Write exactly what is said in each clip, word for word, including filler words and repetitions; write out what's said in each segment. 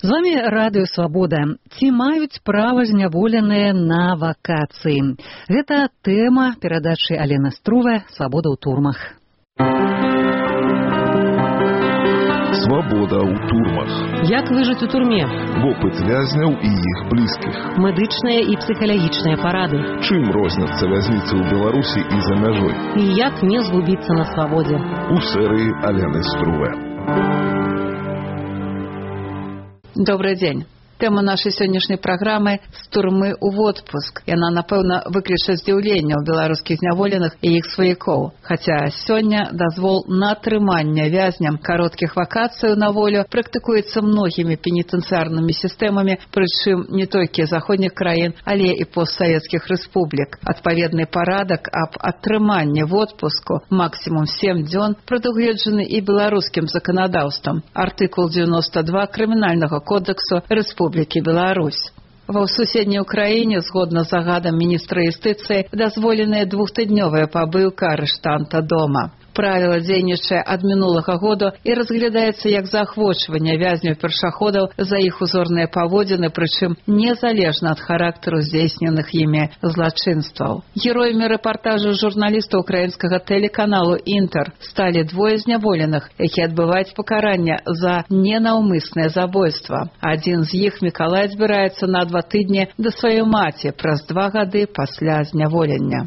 З вами Радыё Свабода. Ці маюць права зняволеныя на вакацыі? Гэта тэма перадачы Алены Струве «Свабода ў турмах». Свабода ў турмах. Як выжыць у турме? Вопыт вязняў і іх блізкіх. Медычныя і псіхалагічныя парады. Чым розняцца вязніцы ў Беларусі і за мяжой? І як не згубіцца на свабодзе? У серыі Алены Струве. Добрый день. Тема нашай сённяшняй праграмы «З турмы ў водпуск». Яна, напэўна, выкліча здзіўленне ў беларускіх зняволеных і іх сваякоў. Хаця сёння дазвол на атрыманне вязням кароткіх вакацыяў на волю практыкуецца многімі пенітэнцыярнымі сістэмамі, прычым не толькі заходніх краін, але і постсавецкіх рэспублік. Адпаведны парадак аб атрыманні водпуску максімум сем дзён прадугледжаны і беларускім заканадаўствам. Артыкул дзевяносто два Крымінальнага кодексу Рэспублікі Беларусь. Ва суседняй Украіне, згодна з загадам міністра юстыцыі, дазволеная двухтыднёвая пабыўка арыштанта дома. Правіла дзейнічае ад мінулага году і разглядаецца як заахвочванне вязняў-першаходаў за іх узорныя паводзіны, прычым незалежна ад характару здзейсненых імі злачынстваў. Героямі рэпартажу журналіста украінскага тэлеканалу «Інтэр» сталі двое зняволеных, які адбываюць пакаранне за ненаўмыснае забойства. Адзін з іх, Мікалай, збіраецца на два тыдні да сваёй маці праз два гады пасля зняволення.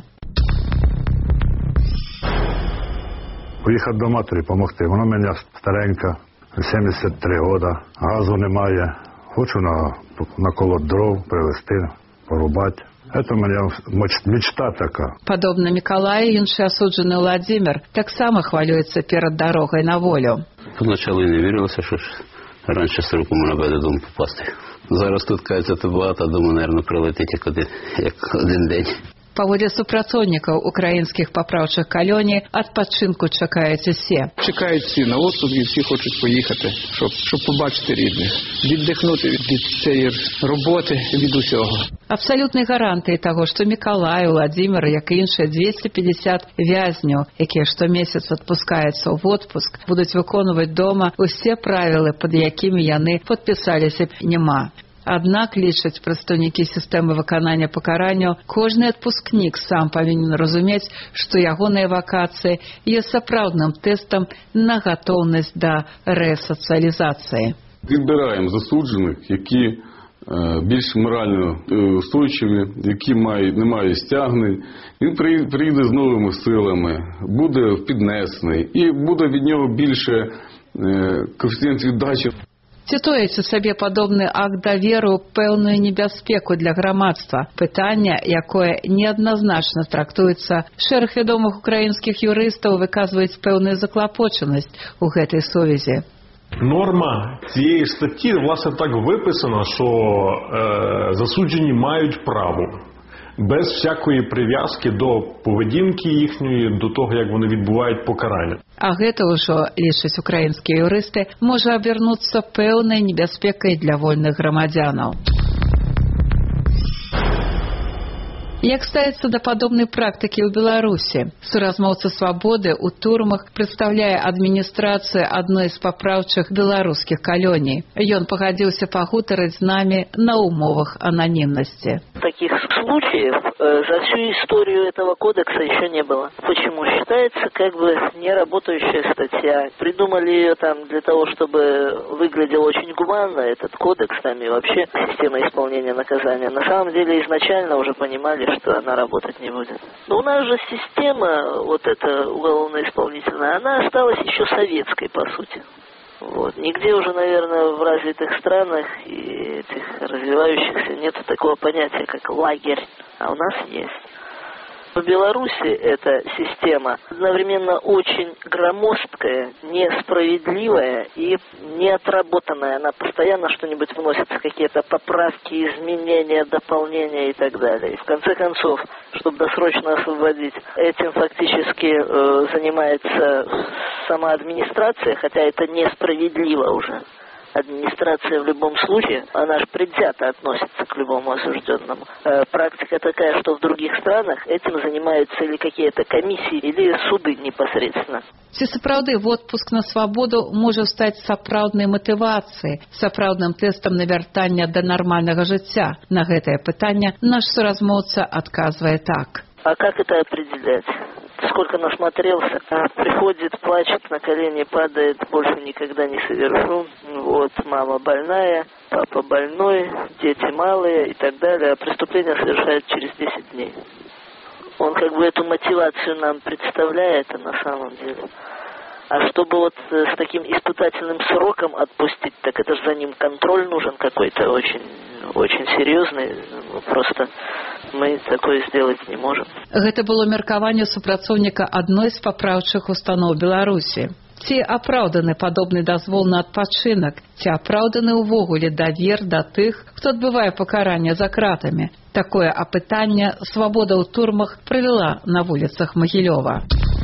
Поїхати до матері, допомогти. Вона в мене старенька, сімдесят три роки, газу немає. Хочу на, наколоть дров, привезти, порубати. Це у мене мечта така. Падобна Мікалаю, інший асуджений Владимир таксама хвалюється перед дорогою на волю. Поначалу не вірилося, що ж раніше сроку можна буде додому попасти. Зараз тут, кажеться, то багато, думаю, мабуть, прилетить як один, як один день. Паводле супрацоўнікаў украінскіх папраўчых калоній, адпачынку чакаюць усе. Чекають всі на відпуск і всі хочуть поїхати, щоб, щоб побачити рідних, віддихнути від, від цієї роботи, від усього. Абсалютнай гарантыяй таго, што Мікалай, Владимир, як і іншыя двести пятьдесят вязняў, якія штомесяц адпускаюцца ў водпуск, будуць выконваць дома усе правілы, пад якімі яны падпісаліся, няма. Аднак, лічаць прадстаўнікі сістэмы выканання пакаранняў, кожны адпускнік сам павінен разумець, што ягоныя вакацыі ёсць сапраўдным тэстам на гатоўнасць да рэсацыялізацыі. Відбираємо засуджених, які е, більш морально устойчиві, які мають, не мають стягнень. Він приїде з новими силами, буде піднесений і буде від нього більше е, коефіцієнт віддачі. Ці тоіць у сабе падобны акт даверу пэўную небяспеку для грамадства. Пытанне, якое неадназначна трактуецца. Шэраг вядомых украінскіх юрыстаў выказваюць пэўную заклапочанасць у гэтай сувязі. Норма цієї статті, власне, так виписана, що е, засуджені мають право без всякої прив'язки до поведінки їхньої, до того, як вони відбувають покарання. А гэта ўжо, лічаць украінскія юрысты, можа абернуцца пэўнай небяспекай для вольных грамадзянаў. Як ставіцца да падобнай практыкі ў Беларусі? Суразмоўца «Свабоды» ў турмах прадстаўляе адміністрацыю адной з папраўчых беларускіх калоній. Ён пагадзіўся пагутарыць з намі на умовах ананімнасці. Таких случаев э, за всю историю этого кодекса еще не было. Почему? Считается как бы неработающая статья. Придумали ее там для того, чтобы выглядел очень гуманно этот кодекс там и вообще система исполнения наказания. На самом деле изначально уже понимали, что она работать не будет. Но у нас же система, вот эта уголовно-исполнительная, она осталась еще советской, по сути. Вот. Нигде уже, наверное, в развитых странах и этих развивающихся нет такого понятия, как лагерь, а у нас есть. В Беларуси эта система одновременно очень громоздкая, несправедливая и неотработанная. Она постоянно что-нибудь вносит, какие-то поправки, изменения, дополнения и так далее. И в конце концов, чтобы досрочно освободить, этим фактически э, занимается сама администрация, хотя это несправедливо уже. администрация в любом случае, она же предвзято относится к любому осужденному. Практика такая, что в других странах этим занимаются или какие-то комиссии, или суды непосредственно. Ці сапраўды водпуск на свабоду можа стаць сапраўднай матывацыяй, сапраўдным тэстам на вяртанне да нармальнага жыцця. На гэтае пытанне наш суразмоўца адказвае так. А как это определять? Сколько насмотрелся, а приходит, плачет, на колени падает, больше никогда не совершу. Вот, мама больная, папа больной, дети малые и так далее. А преступление совершает через десять дней. Он как бы эту мотивацию нам представляет, а на самом деле. А чтобы вот с таким испытательным сроком отпустить, так это же за ним контроль нужен какой-то очень, очень серьезный. Просто мы такое сделать не можем. Гэта было меркаванне супрацоўніка адной з папраўчых устаноў Беларусі. Ці апраўданы падобны дазвол на адпачынак, ці апраўданы ўвогуле давер да тых, хто адбывае пакаранне за кратамі. Такое апытанне «Свабода ў турмах» правяла на вуліцах Магілёва.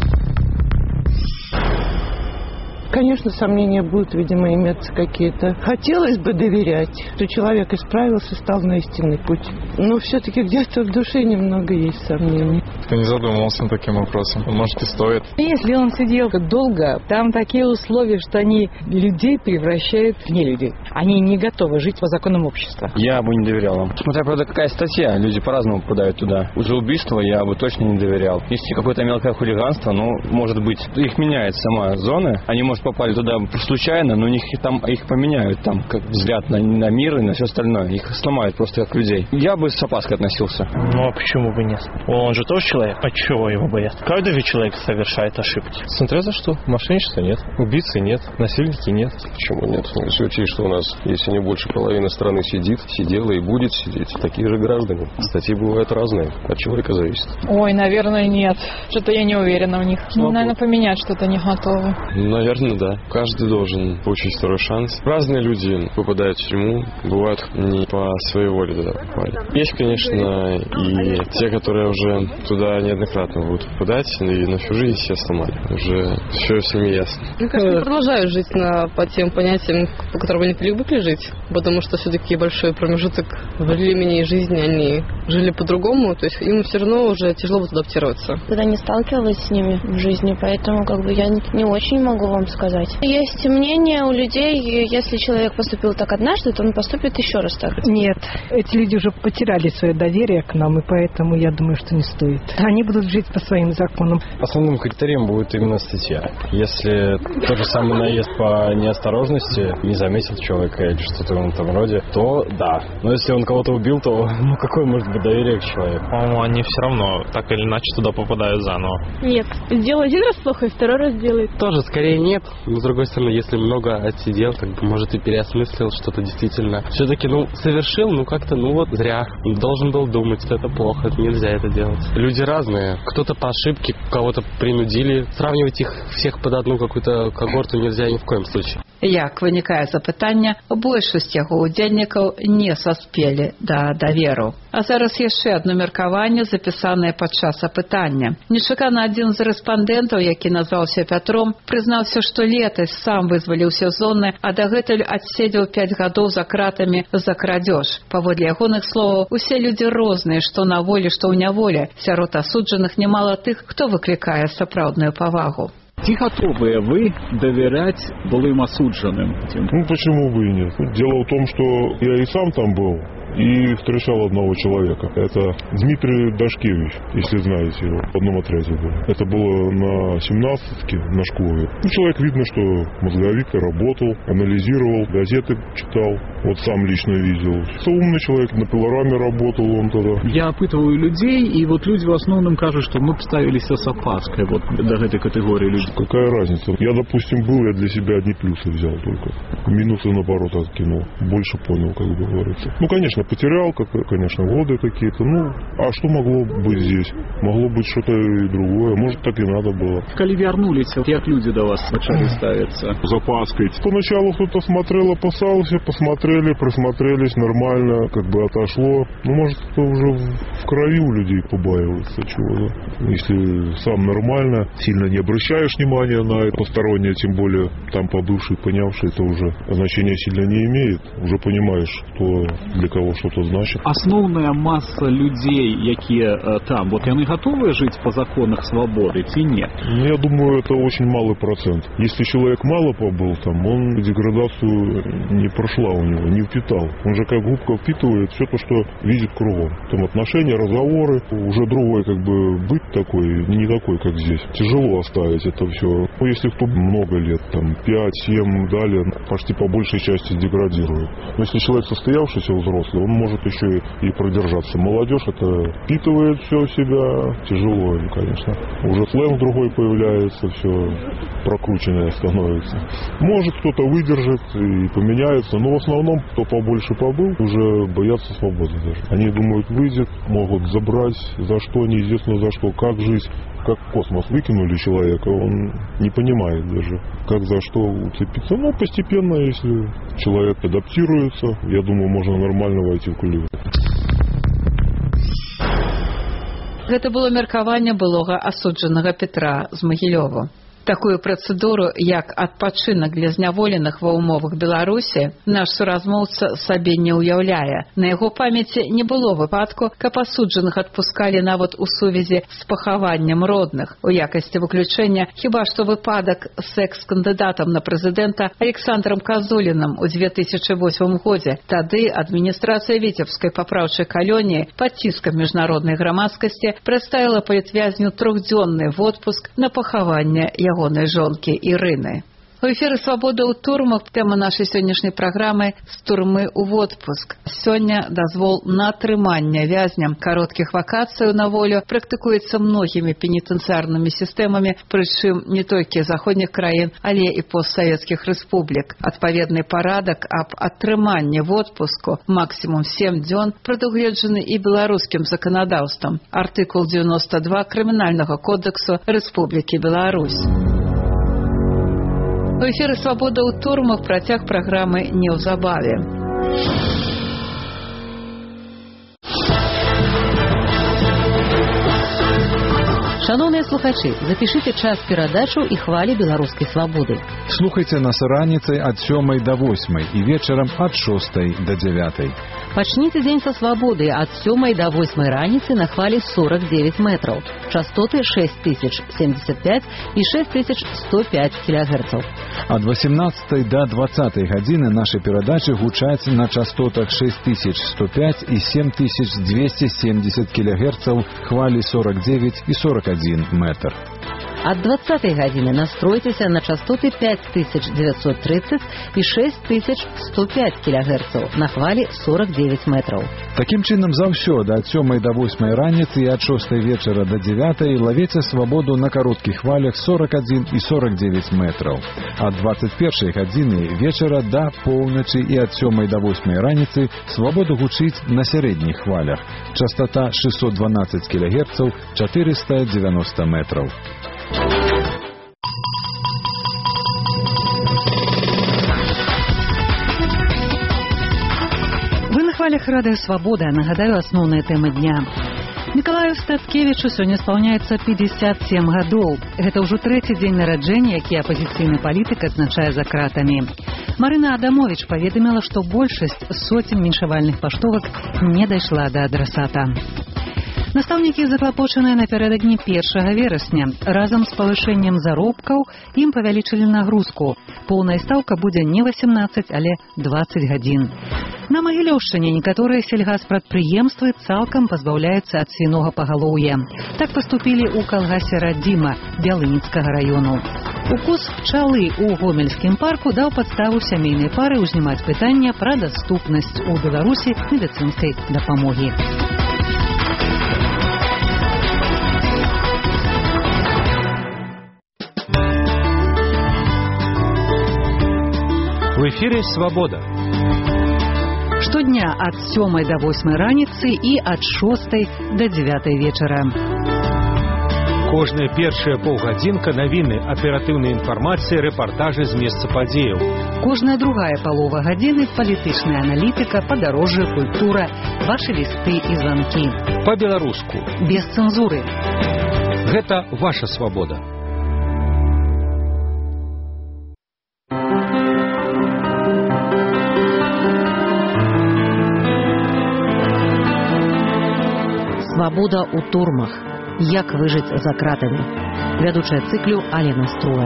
Конечно, сомнения будут, видимо, иметься какие-то. Хотелось бы доверять, что человек исправился, стал на истинный путь. Но все-таки где-то в душе немного есть сомнений. Ты не задумывался над таким вопросом? Может, и стоит. Если он сидел долго, там такие условия, что они людей превращают в нелюдей. Они не готовы жить по законам общества. Я бы не доверял вам. Смотря, правда, какая статья. Люди по-разному попадают туда. За убийство я бы точно не доверял. Если какое-то мелкое хулиганство, ну, может быть, их меняет сама зона. Они, может, попали туда случайно, но у них там их поменяют, там, как взгляд на, на мир и на все остальное. Их сломают просто как людей. Я бы с опаской относился. Ну, а почему бы нет? Он же тоже человек. А чего его боятся? Каждый ведь человек совершает ошибки. Смотря за что. Мошенничества нет, убийцы нет, насильники нет. Почему нет? Если учесть, что у нас, если не больше половины страны сидит, сидела и будет сидеть, такие же граждане. Статьи бывают разные. От человека зависит. Ой, наверное, нет. Что-то я не уверена в них. Ну, наверное, поменять что-то не готовы. Наверное, да. Каждый должен получить второй шанс. Разные люди попадают в тюрьму, бывают не по своей воле туда попали. Есть, конечно, и те, которые уже туда неоднократно будут попадать, и на всю жизнь себя сломали. Уже все с ними ясно. Мне кажется, они продолжают жить на, по тем понятиям, по которым они привыкли жить, потому что все-таки большой промежуток времени и жизни они жили по-другому, то есть им все равно уже тяжело будет адаптироваться. Когда не сталкивалась с ними в жизни, поэтому как бы я не очень могу вам сказать. Есть мнение у людей, если человек поступил так однажды, то он поступит еще раз так. Нет, эти люди уже потеряли свое доверие к нам, и поэтому я думаю, что не стоит. Они будут жить по своим законам. Основным критерием будет именно статья. Если тот же самый наезд по неосторожности, не заметил человека или что-то в этом роде, то да. Но если он кого-то убил, то ну какое может быть доверие к человеку? По-моему, они все равно так или иначе туда попадают заново. Нет, сделал один раз плохо, и второй раз делает. Тоже скорее нет. Но с другой стороны, если много отсидел, как бы, может, и переосмыслил что-то действительно. Все-таки, ну, совершил, ну, как-то, ну, вот, зря. Должен был думать, что это плохо, нельзя это делать. Люди разные. Кто-то по ошибке, кого-то принудили. Сравнивать их всех под одну какую-то когорту нельзя ни в коем случае. Як вынікае запытання, большасць яго удзельнікаў не саспелі да даверу. А зараз яшчэ адно меркаванне, запісанае падчас апытання. Нечакана адзін з рэспандэнтаў, які назваўся Пятром, прызнаўся, што летась сам вызваліўся з зоны, а дагэтуль адседзеў пяць гадоў за кратамі за крадзеж. Паводле ягоных словаў, усе людзі розныя, што на волі, што ў няволі. Сярод асуджаных немало тых, хто выклікае сапраўдную павагу. Ці готовы вы доверять былым осужденным? Ну, почему бы и нет? Дело в том, что я и сам там был, и встречал одного человека. Это Дмитрий Дашкевич, если знаете его, в одном отряде был. Это было на семнадцатке, на школе. Ну, человек, видно, что мозговик работал, анализировал, газеты читал. Вот сам лично видел. Это умный человек, на пилораме работал он тогда. Я опытываю людей, и вот люди в основном кажут, что мы поставились с опаской вот до этой категории людей. Какая разница? Я, допустим, был, я для себя одни плюсы взял только. Минусы, наоборот, откинул. Больше понял, как бы говорится. Ну, конечно, конечно, потерял, как, конечно, годы какие-то. Ну, а что могло быть здесь? Могло быть что-то и другое. Может, так и надо было. Коли вернулись, как люди до вас начали ставиться? С опаской. Поначалу кто-то смотрел, опасался, посмотрели, присмотрелись, нормально, как бы отошло. Ну, может, это уже в крови у людей побаивается чего-то. Если сам нормально, сильно не обращаешь внимания на это постороннее, тем более там побывший, понявший, это уже значения сильно не имеет. Уже понимаешь, кто для кого что-то значит. Основная масса людей, якія э, там, вот они готовы жить по законах свободы, или нет? Я думаю, это очень малый процент. Если человек мало побыл там, он деградацию не прошла у него, не впитал. Он же как губка впитывает все то, что видит кругом. Там отношения, разговоры, уже другой как бы быть такой, не такой, как здесь. Тяжело оставить это все. Ну, если кто много лет, там пять-семь далее, почти по большей части деградирует. Но если человек состоявшийся, взрослый, он может еще и, и продержаться. Молодежь это впитывает все в себя, тяжело, конечно. Уже сленг другой появляется, все прокрученное становится. Может кто-то выдержит и поменяется, но в основном, кто побольше побыл, уже боятся свободы даже. Они думают, выйдет, могут забрать, за что, неизвестно за что, как жизнь. Как в космос выкинули человека, он не понимает даже, как за что уцепиться. Но постепенно, если человек адаптируется, я думаю, можно нормально войти в колею. Гэта было меркаванне былога асуджанага Петра з Магілёва. Такую працэдуру, як адпачынак для зняволеных ва ўмовах Беларусі, наш суразмоўца сабе не ўяўляе. На яго памяці не было выпадку, каб асуджаных адпускалі нават у сувязі з пахаваннем родных. У якасці выключэння хіба што выпадак з экс-кандыдатам на прэзідэнта Александром Казуліным у две тысячи восьмым годзе. Тады адміністрацыя Віцебскай папраўчай калоніі пад ціскам міжнароднай грамадскасці прадставіла палітвязню трохдзённы водпуск на пахаванне ягонай жонкі Ірыны. У эфіры «Свабода ў турмах» тэма нашай сённяшняй праграмы «З турмы ў водпуск». Сёння дазвол на атрыманне вязням кароткіх вакацыяў на волю практыкуецца многімі пенітэнцыярнымі сістэмамі, прычым не толькі заходніх краін, але і постсавецкіх рэспублік. Адпаведны парадак аб атрыманні водпуску максімум сем дзён прадугледжаны і беларускім заканадаўствам. Артыкул девяносто два Крымінальнага кодексу Рэспублікі Беларусь. У эфіры «Свабода ў турмах» працяг праграмы неўзабаве. Шановные слухачи, запишите час перадачу и хвали белорусской свободы. Слухайте нас раніцай ад сёмай до восьмай и вечером от шостой до девятой. Почните день со свободы от сёмай до восьмай раніцы на хвале сорок девять метров. Частоты шесть тысяч семьдесят пять и шесть тысяч сто пять килогерцев. От восемнадцатой до двадцатой гадзіны наши передачи гучаць на частотах шесть тысяч сто пять и семь тысяч двести семьдесят килогерцев, хвали сорок девять и сорок один метр. От двадцатой гадзіны настройтесь на частоты пять тысяч девятьсот тридцать и шесть тысяч сто пять килогерцев на хвале сорок девять метров. Таким чином заўсёды ад сёмай до восьмай раніцы и от шостой вечера до девятой ловите свободу на коротких хвалях сорок один и сорок девять метров. От двадцать первой гадзіны вечера до полночи и от сёмай до восьмай раніцы свободу гучыць на средних хвалях. Частота шестьсот двенадцать килогерцев, четыреста девяносто метров. Вы на хвалях радыё «Свабода». Нагадаю асноўныя тэмы дня. Мікалаю Статкевічу сёння спаўняецца пятьдесят семь гадоў. Гэта ўжо трэці дзень нараджэння, які апазіцыйны палітык адзначае за кратамі. Марына Адамович паведаміла, што большасць соцень віншавальных паштовак не дайшла да адрасата. Настаўнікі заклапочаныя напярэдадні першага верасня. Разам з павышэннем заробкаў ім павялічылі нагрузку. Поўная стаўка будзе не восемнадцать, але двадцать гадзін. На Магілёўшчыне некаторыя сельгаспрадпрыемствы цалкам пазбаўляюцца ад свінога пагалоўя. Так паступілі ў калгасе Радзіма Бялыніцкага раёну. Укус пчалы ў Гомельскім парку даў падставу сямейнай пары ўзнімаць пытанне пра даступнасць у Беларусі медыцынскай дапамогі. В эфире «Свобода». Штодня ад сёмай да восьмай раніцы і ад шостай да дзявятай вечара. Кожная першая паўгадзінка навіны, аператыўная інфармацыя, рэпартажы з месца падзеяў. Кожная другая палова гадзіны палітычная аналітыка, падарожжа, культура, вашы лісты і званкі. Па-беларуску. Без цэнзуры. Гэта ваша свабода. Свабода ў турмах. Як выжыць за кратамі. Вядучая цыклю Алена Струла.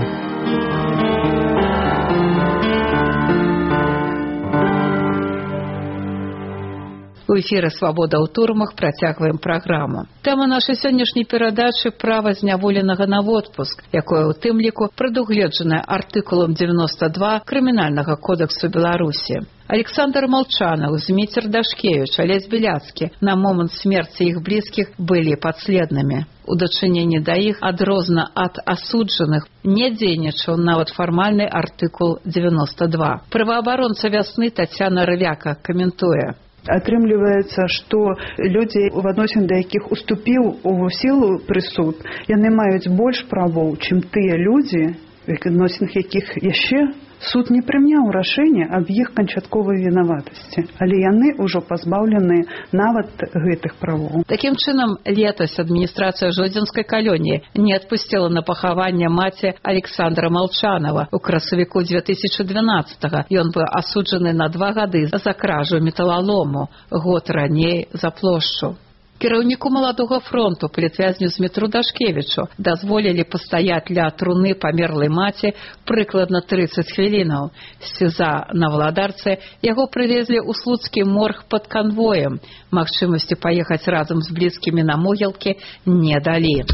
У эфіры «Свабода ў турмах» працягваем праграму. Тэма нашай сённяшняй перадачы «Права зняволенага на водпуск», якое ў тым ліку прадугледжанае артыкулам девяносто два Крымінальнага кодексу Беларусі. Александр Молчанов, Зміцер Дашкевич, Олесь Беляцкі на момант смерці іх блізкіх былі падследнымі. У дачыненні да іх адрозна ад асуджаных не дзейнічаў нават фармальны артыкул девяносто два. Праваабаронца вясны Тацяна Рывяка каментуе. Атрымліваецца, што людзі, у адносін да якіх уступіў у сілу прысуд, яны маюць больш правоў, чым тыя людзі, у адносінах якіх яшчэ суд не прыняў рашэнне аб іх канчатковай вінаватасці, але яны ўжо пазбаўлены нават гэтых правоў. Такім чынам, летась адміністрацыя Жодзінскай калоніі не адпусціла на пахаванне маці Александра Молчанова. У красавіку две тысячи дванаццатага ён быў асуджаны на два гады за кражу металалому, год раней за плошчу. Кіраўніку маладога фронту, палітвязню Змітру Дашкевічу, дазволілі пастаяць ля труны памерлай маці прыкладна трыццаць хвілінаў. З СІЗА на Валадарцы яго прывезлі ў слуцкі морг пад канвоем. Магчымасці паехаць разам з блізкімі на могілкі не далі.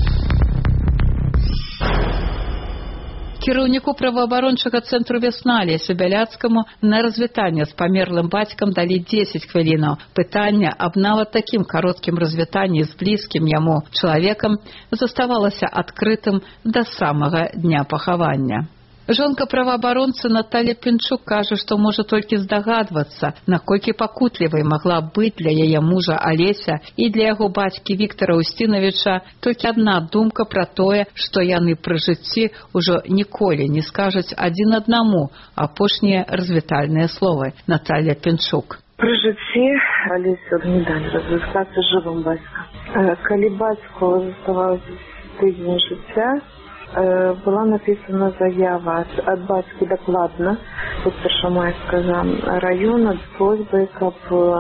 Кіраўніку праваабарончага цэнтру «Вясна» Алесю Бяляцкаму на развітанне з памерлым бацькам далі дзесяць хвілінаў. Пытанне аб нават такім кароткім развітанні з блізкім яму чалавекам заставалася адкрытым да самага дня пахавання. Жонка праваабаронцы Наталья Пінчук кажа, што можа толькі здагадвацца, наколькі пакутлівай магла быць для яе мужа Алеся і для яго бацькі Віктара Устіновіча толькі адна думка пра тое, што яны пры жыцці ўжо ніколі не скажуць адзін аднаму апошнія развітальныя словы. Наталья Пінчук. Пры жыцці Алесю не далі развітацца жывым бацькам. Калі бацьку заставалася тыдзень жыцця, была написана заява от, от бацькі дакладна тут Першамайскага района з просьбай, каб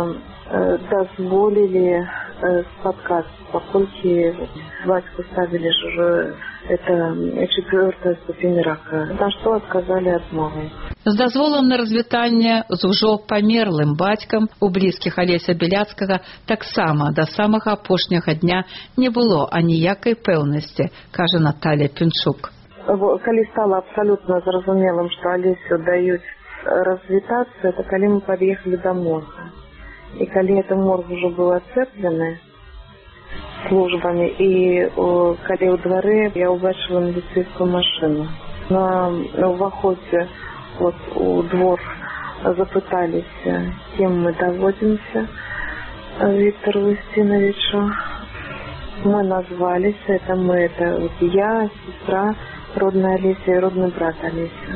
э, дазволілі э, спаткацца, паколькі бацьку ставілі ж уже это четвертая ступень рака, на што адказалі адмовай. З дазволам на развітанне з ужо памерлым бацькам у блізкіх Алеся Беляцкага таксама да самага апошняга дня не было аніякай пэўнасці, кажа Наталья Пінчук. Калі стала абсалютна зразумелым, што Алесю даюць развітацца, это калі мы пад'ехалі да морга. І калі это морг ужо быў ацэплены службамі, і о, калі ў двары я ўбачыла міліцэйскую машыну. На, на ўваходзе вот у двор запыталіся, кем мы доводимся Виктору Устиновичу. Мы назвались, это мы, это вот я, сестра, родная Олеся и родный брат Олеся.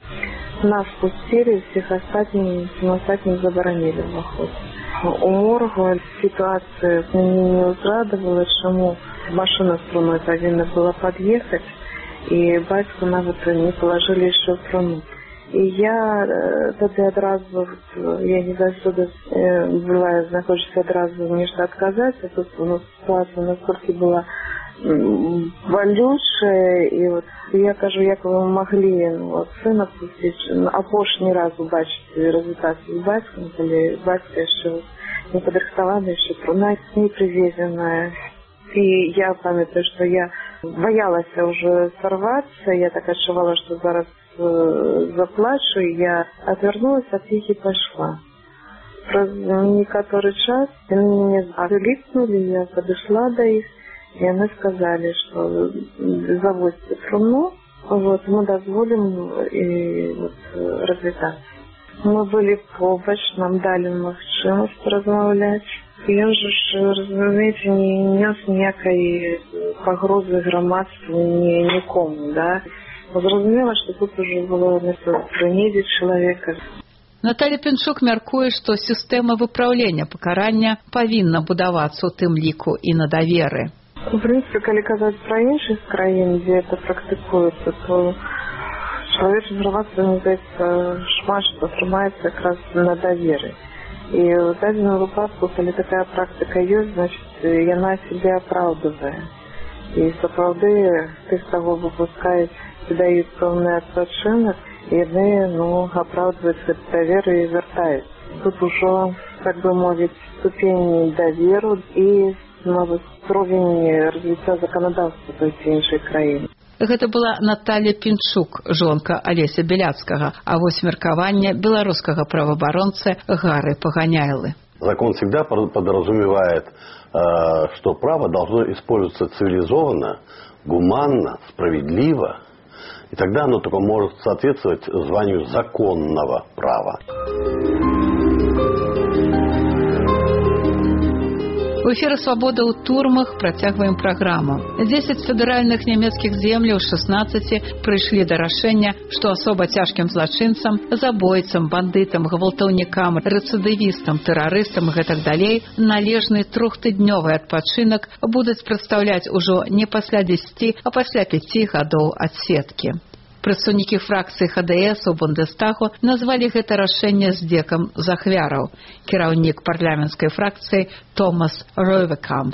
Нас пустили, всех остальных, всем остальным заборонили в охот. У морга ситуация мне не узрадовала, чему машина струной повинна была подъехать, и батьку нават не положили еще в труну. И я тогда одразу, я не знаю, что бывает, знаходишься одразу нечто отказать, а тут ну, ситуация насколько была болючая, и вот я кажу, як вы могли ну, вот, сына пустить, апошний раз убачить результаты с батьком, или батька еще не подрихтована, еще труна не привезенная. И я памятаю, что я боялась уже сорваться, я так отшивала, что зараз заплачу, и я отвернулась от них и пошла. Про некоторый час они меня окликнули, я подошла до их, и они сказали, что завозите труну, вот, мы дозволим и вот, развитаться. Мы были побач, нам дали магчымасць размаўляць. Ён же ж, разумееце, не нес ніякай пагрозы грамадству ні, нікому, да. Зразумела, што тут уже было место прынізіць чалавека. Наталья Пінчук мяркуе, што сістэма выпраўлення пакарання павінна будавацца ў тым ліку і на даверы. В прынцыпе, калі казаць пра іншых краін, дзе это практыкуецца, то чалавечае грамадства, мне здаецца, шмат што трымаецца якраз на даверы. І ў дадзеным выпадку, калі такая практыка ёсць, значит, яна сябе апраўдвае. І сапраўды тых, каго выпускаюць, даюць пэўны адпачынак, яны, ну, апраўдваюць гэты давер і вяртаюць. Тут ужо, так бы мовіць, ступень даверу і, мабыць, уровень развіцця заканадаўства той ці іншай краіны. Гэта была Наталья Пінчук, жонка Алеся Беляцкага, а вось меркаванне беларускага праваабаронцы Гары Паганяйлы. Закон всегда подразумевает, что право должно использоваться цивилизованно, гуманно, справедливо, и тогда оно только может соответствовать званию законного права. У эфіры «Свабода ў турмах» працягваем праграму. дзесяць федэральных нямецкіх земляў з шаснаццаці прыйшлі да рашэння, што асоба цяжкім злачынцам, забойцам, бандытам, гвалтаўнікам, рэцыдывістам, тэрарыстам і гэтак далей належны трохтыднёвы адпачынак будуць прадстаўляць ужо не пасля дзесяці, а пасля пяці гадоў адсеткі. Прадстаўнікі фракцыі ха дэ эс у Бундестагу назвалі гэта рашэнне здзекам з ахвяраў. Кіраўнік парламенцкай фракцыі Томас Ройвекамп.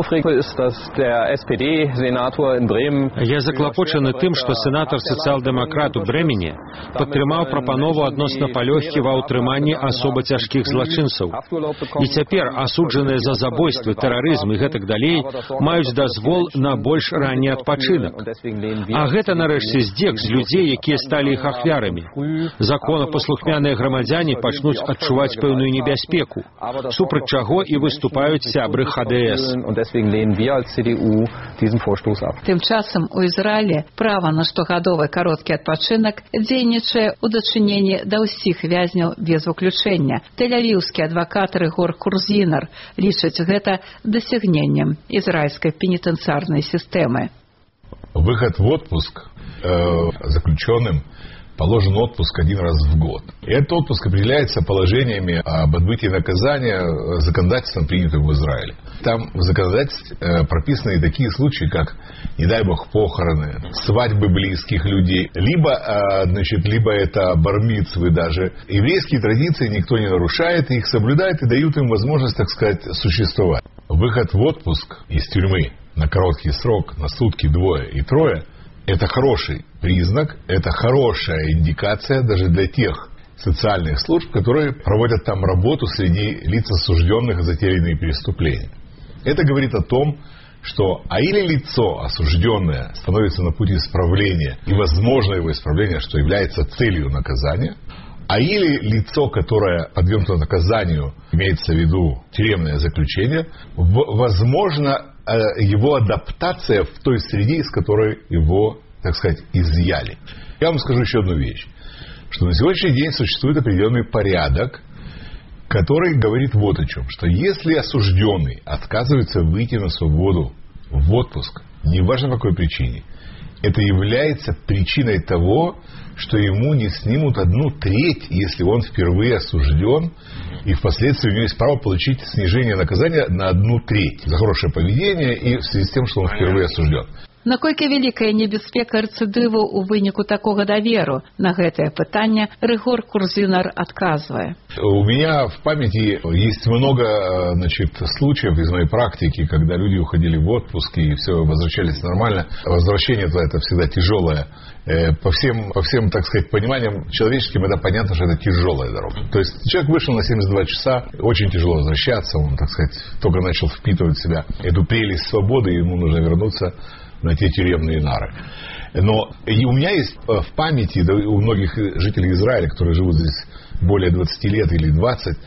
Я заклапочаны тым, што сенатар сацыял-дэмакрат у Брэмене падтрымаў прапанову адносна палёгкі ва ўтрыманні асоба цяжкіх злачынцаў. І цяпер асуджаныя за забойствы, тэрарызм і гэтак далей маюць дазвол на больш ранні адпачынак. А гэта, нарэшце, здзек з людзей, якія сталі іх ахвярамі. Законапаслухмяныя грамадзяне пачнуць адчуваць пэўную небяспеку, супраць чаго і выступаюць сябры ха дэ эс. Тым часам у Ізраілі права на штогадовы кароткі адпачынак дзейнічае ў дачыненні да ўсіх вязняў без выключэння. Тель-Авіўскі адвакат Рыгор Курзінар лічыць гэта дасягненнем ізраільскай пенітэнцыярнай сістэмы. Выход в отпуск э, заключенным положен отпуск один раз в год. И этот отпуск определяется положениями об отбытии наказания законодательством, принятым в Израиле. Там в законодательстве э, прописаны такие случаи, как, не дай бог, похороны, свадьбы близких людей, либо, э, значит, либо это бар-мицвы даже. Еврейские традиции никто не нарушает, их соблюдает и дают им возможность, так сказать, существовать. Выход в отпуск из тюрьмы на короткий срок, на сутки, двое и трое, это хороший признак, это хорошая индикация даже для тех социальных служб, которые проводят там работу среди лиц осужденных за те или иные преступления. Это говорит о том, что а или лицо осужденное становится на пути исправления, и возможно его исправление, что является целью наказания, а или лицо, которое подвергнуто наказанию, имеется в виду тюремное заключение, возможно его адаптация в той среде, из которой его, так сказать, изъяли. Я вам скажу еще одну вещь, что на сегодняшний день существует определенный порядок, который говорит вот о чем, что если осужденный отказывается выйти на свободу в отпуск, неважно по какой причине, это является причиной того, что ему не снимут одну треть, если он впервые осужден, и впоследствии у него есть право получить снижение наказания на одну треть за хорошее поведение и в связи с тем, что он впервые осужден. Наколькі вялікая небяспека рэцыдыву ў выніку такога даверу? На гэтае пытанне Рыгор Курзінар адказвае. У меня в памяти есть много, значит, случаев из моей практики, когда люди уходили в отпуск и все, возвращались нормально. Возвращение это, это всегда тяжелое. По всем, по всем, так сказать, пониманиям человеческим, это понятно, что это тяжелая дорога. То есть человек вышел на семьдесят два часа, очень тяжело возвращаться, он, так сказать, только начал впитывать в себя эту прелесть свободы, и ему нужно вернуться на те тюремные нары. Но и у меня есть в памяти, да, у многих жителей Израиля, которые живут здесь более двадцати лет или двадцати,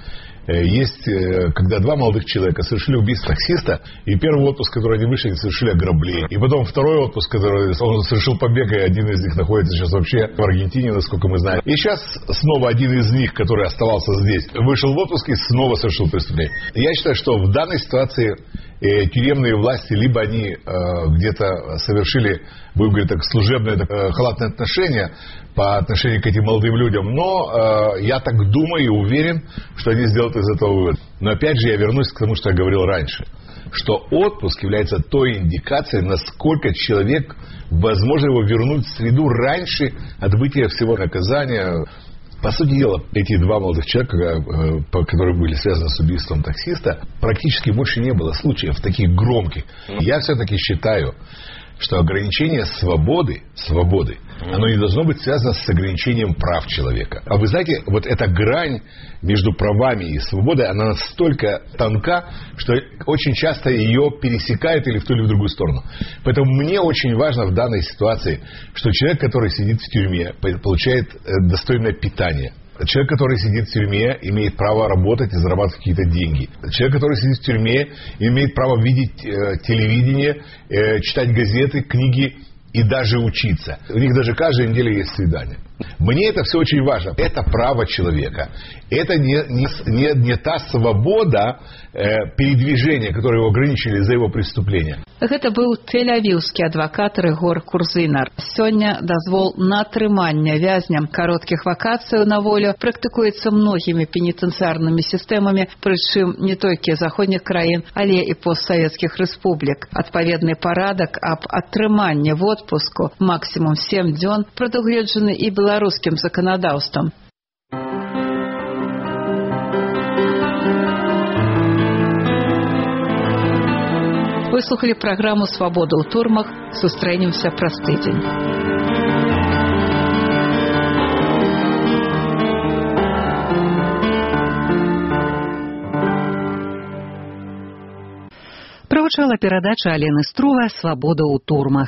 Есть, когда два молодых человека совершили убийство таксиста, и первый отпуск, который они вышли, они совершили ограбление. И потом второй отпуск, который он совершил побег, и один из них находится сейчас вообще в Аргентине, насколько мы знаем. И сейчас снова один из них, который оставался здесь, вышел в отпуск и снова совершил преступление. Я считаю, что в данной ситуации э, тюремные власти, либо они э, где-то совершили, будем говорить так, служебное э, халатное отношение по отношению к этим молодым людям, но э, я так думаю и уверен, что они сделают из этого вывод. Но опять же я вернусь к тому, что я говорил раньше, что отпуск является той индикацией, насколько человек, возможно его вернуть в среду раньше отбытия всего наказания. По сути дела, эти два молодых человека, которые были связаны с убийством таксиста, практически больше не было случаев таких громких. Я все-таки считаю, что ограничение свободы, свободы, оно не должно быть связано с ограничением прав человека. А вы знаете, вот эта грань между правами и свободой, она настолько тонка, что очень часто ее пересекает или в ту или в другую сторону. Поэтому мне очень важно в данной ситуации, что человек, который сидит в тюрьме, получает достойное питание. Человек, который сидит в тюрьме, имеет право работать и зарабатывать какие-то деньги. Человек, который сидит в тюрьме, имеет право видеть э, телевидение, э, читать газеты, книги и даже учиться. У них даже каждую неделю есть свидание. Мне это все очень важно. Это право человека. Это не, не, не, не та свобода э, передвижения, которую его ограничили за его преступление. Гэта быў тель-авіўскі адвакат Рыгор Курзынар. Сёння дазвол на атрыманне вязням кароткіх вакацыяў на волю практыкуецца многімі пенітэнцыярнымі сістэмамі, прычым не толькі заходніх краін, але і постсавецкіх рэспублік. Адпаведны парадак аб атрыманні в отпуску максімум сем дзён прадугледжаны і беларускім заканадаўствам. Вы слухали программу «Свобода ў турмах». Сустрэнемся праз тыдзень. Прагучала перадача Алены Струва «Свабода ў турмах».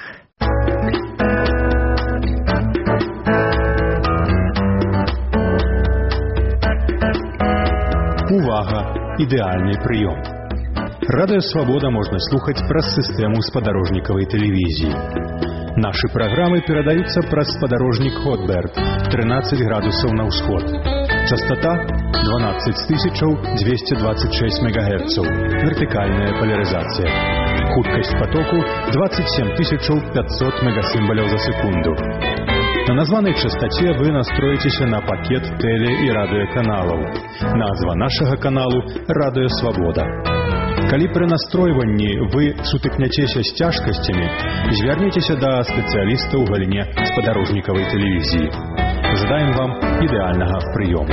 Увага! Ідэальны прыём. Радыё «Свабода» можна слухаць праз сістэму спадарожнікавай тэлевізіі. Нашы праграмы перадаюцца праз спадарожнік Хотберт, тринадцать градусаў на ўсход. Частота дванадцать тысяч двести двадцать шесть мегагерцаў. Вертыкальная поляризация. Хуткасць потоку двадцать семь тысяч пятьсот мегасимволяў за секунду. На названай частоте вы настроитесь на пакет теле- и радыёканалаў. Назва нашага каналу «Радыё Свабода». Калі пры настройванні вы сутыкняцеся з цяжкасцямі, звярніцеся да спецыяліста ў галіне спадарожнікавай тэлевізіі. Жадаем вам ідэальнага прыёму.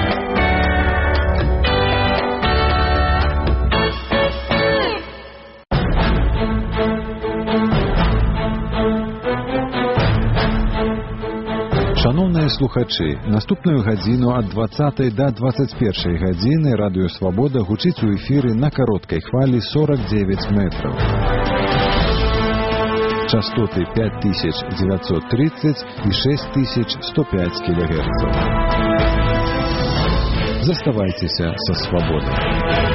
Шановныя слухачы, наступную гадзіну ад двадцатай да двадцать першай гадзіны радыё «Свабода» гучыць у эфіры на кароткай хвалі сорок девять метраў. Частоты пять тысяч девятьсот тридцать и шесть тысяч сто пять килогерцев. Заставайтеся со «Свободой».